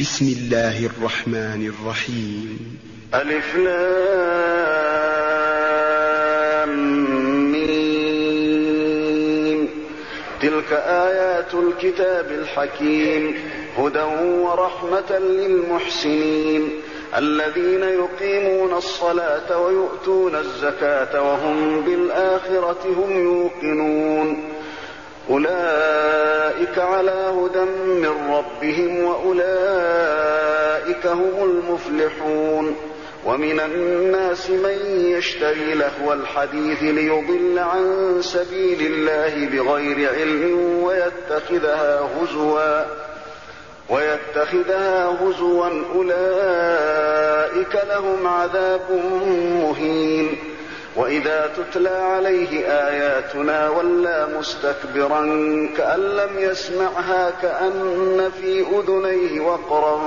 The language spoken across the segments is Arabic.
بسم الله الرحمن الرحيم. ألف لام ميم. تلك آيات الكتاب الحكيم هدى ورحمة للمحسنين الذين يقيمون الصلاة ويؤتون الزكاة وهم بالآخرة هم يوقنون أولئك على هدى من ربهم وأولئك هم المفلحون. ومن الناس من يشتري لهو الحديث ليضل عن سبيل الله بغير علم ويتخذها هزوا أولئك لهم عذاب مهين. وإذا تتلى عليه آياتنا ولى مستكبرا كأن لم يسمعها كأن في أذنيه وقرا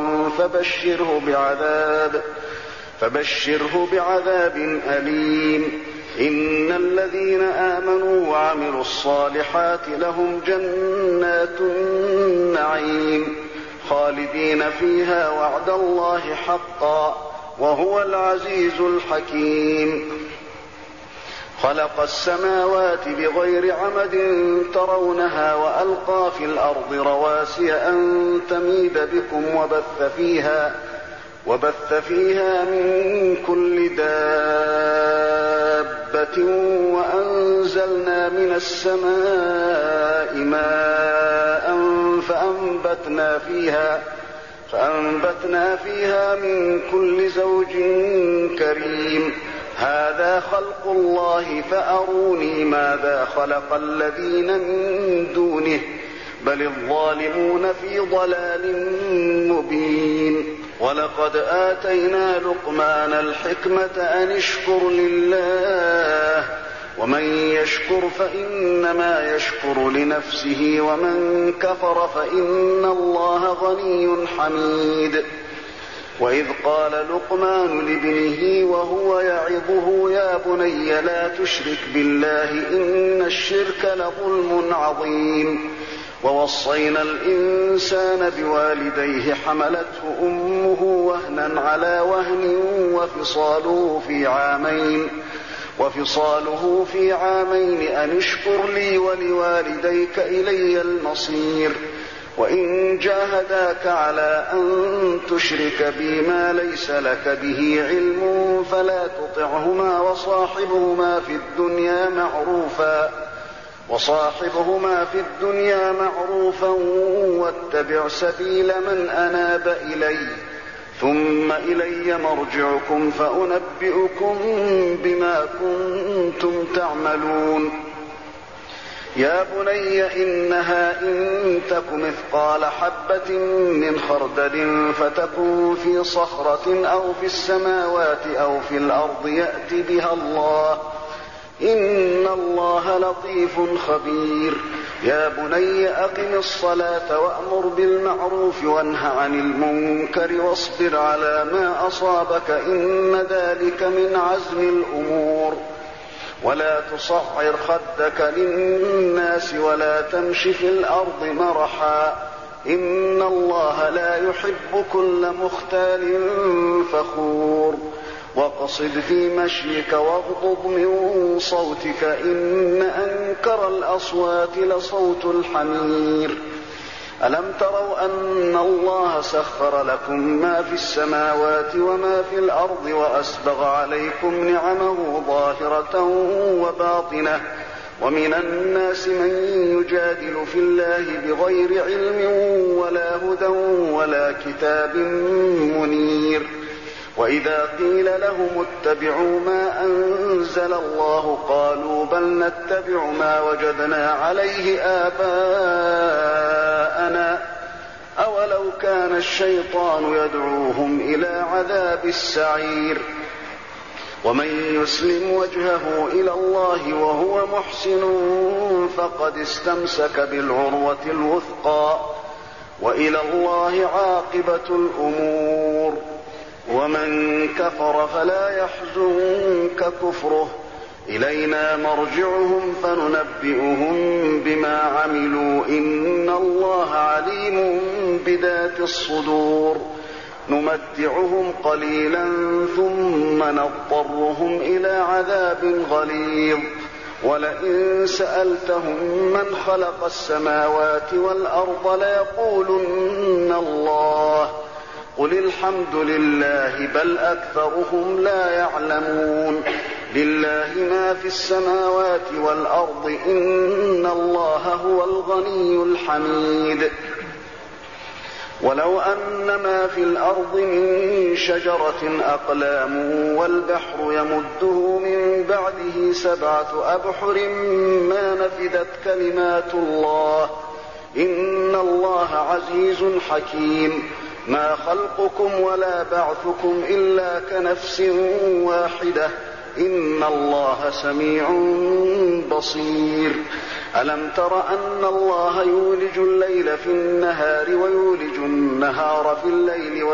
فبشره بعذاب أليم. إن الذين آمنوا وعملوا الصالحات لهم جنات النعيم خالدين فيها وعد الله حقا وهو العزيز الحكيم. خلق السماوات بغير عمد ترونها وألقى في الأرض رواسي أن تميد بكم وبث فيها من كل دابة وأنزلنا من السماء ماء فأنبتنا فيها من كل زوج كريم. هذا خلق الله فأروني ماذا خلق الذين من دونه بل الظالمون في ضلال مبين. ولقد آتينا لقمان الحكمة أن اشكر لله ومن يشكر فإنما يشكر لنفسه ومن كفر فإن الله غني حميد. وإذ قال لقمان لابنه وهو يعظه يا بني لا تشرك بالله إن الشرك لظلم عظيم. ووصينا الإنسان بوالديه حملته أمه وهنا على وهن وفصاله في عامين أن اشكر لي ولوالديك إلي المصير. وإن جاهداك على أن تشرك بي ما ليس لك به علم فلا تطعهما وصاحبهما في الدنيا معروفا واتبع سبيل من أناب إلي ثم إلي مرجعكم فأنبئكم بما كنتم تعملون. يا بني إنها إن تك مثقال حبة من خردل فتكن في صخرة أو في السماوات أو في الأرض يأت بها الله إن الله لطيف خبير. يا بني أقم الصلاة وأمر بالمعروف وانه عن المنكر واصبر على ما أصابك إن ذلك من عزم الأمور. ولا تصعر خدك للناس ولا تمش في الأرض مرحا إن الله لا يحب كل مختال فخور. واقصد في مشيك واغضض من صوتك إن أنكر الأصوات لصوت الحمير. ألم تروا أن الله سخر لكم ما في السماوات وما في الأرض وأسبغ عليكم نعمه ظاهرة وباطنة ومن الناس من يجادل في الله بغير علم ولا هدى ولا كتاب منير. وإذا قيل لهم اتبعوا ما أنزل الله قالوا بل نتبع ما وجدنا عليه آباءنا أولو كان الشيطان يدعوهم إلى عذاب السعير. ومن يسلم وجهه إلى الله وهو محسن فقد استمسك بالعروة الوثقى وإلى الله عاقبة الأمور. ومن كفر فلا يحزنك كفره إلينا مرجعهم فننبئهم بما عملوا إن الله عليم بذات الصدور نمتعهم قليلا ثم نضطرهم إلى عذاب غليظ ولئن سألتهم من خلق السماوات والأرض ليقولن الله قل الحمد لله بل أكثرهم لا يعلمون لله ما في السماوات والأرض إن الله هو الغني الحميد ولو أن ما في الأرض من شجرة أقلام والبحر يمده من بعده 7 أبحر ما نفدت كلمات الله إن الله عزيز حكيم ما خلقكم ولا بعثكم إلا كنفس واحدة إن الله سميع بصير ألم تر أن الله يولج الليل في النهار ويولج النهار في الليل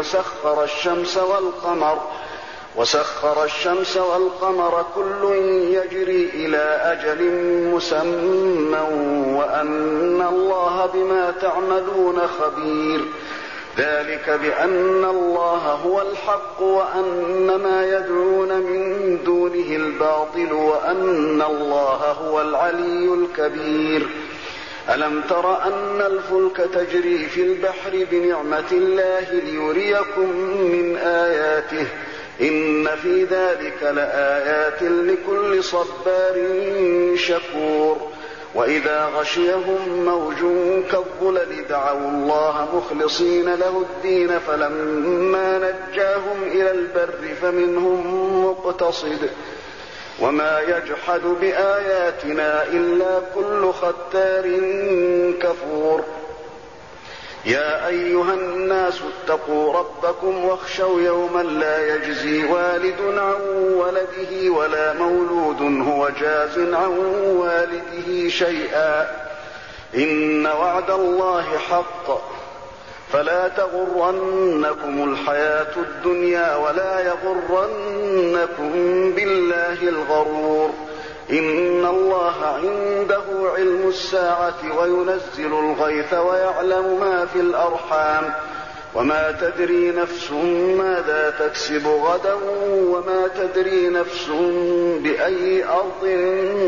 وسخر الشمس والقمر كل يجري إلى أجل مسمى وأن الله بما تعملون خبير ذلك بأن الله هو الحق وأن ما يدعون من دونه الباطل وأن الله هو العلي الكبير ألم تر أن الفلك تجري في البحر بنعمة الله ليريكم من آياته إن في ذلك لآيات لكل صبار شكور وإذا غشيهم موج كالظلل دعوا الله مخلصين له الدين فلما نجاهم إلى البر فمنهم مقتصد وما يجحد بآياتنا إلا كل ختار كفور يا أيها الناس اتقوا ربكم واخشوا يوما لا يجزي والد عن ولده ولا مولود هو جاز عن والده شيئا إن وعد الله حق فلا تغرنكم الحياة الدنيا ولا يغرنكم بالله الغرور إن الله عنده علم الساعة وينزل الغيث ويعلم ما في الأرحام وما تدري نفس ماذا تكسب غدا وما تدري نفس بأي أرض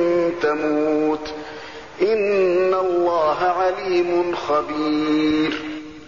تموت إن الله عليم خبير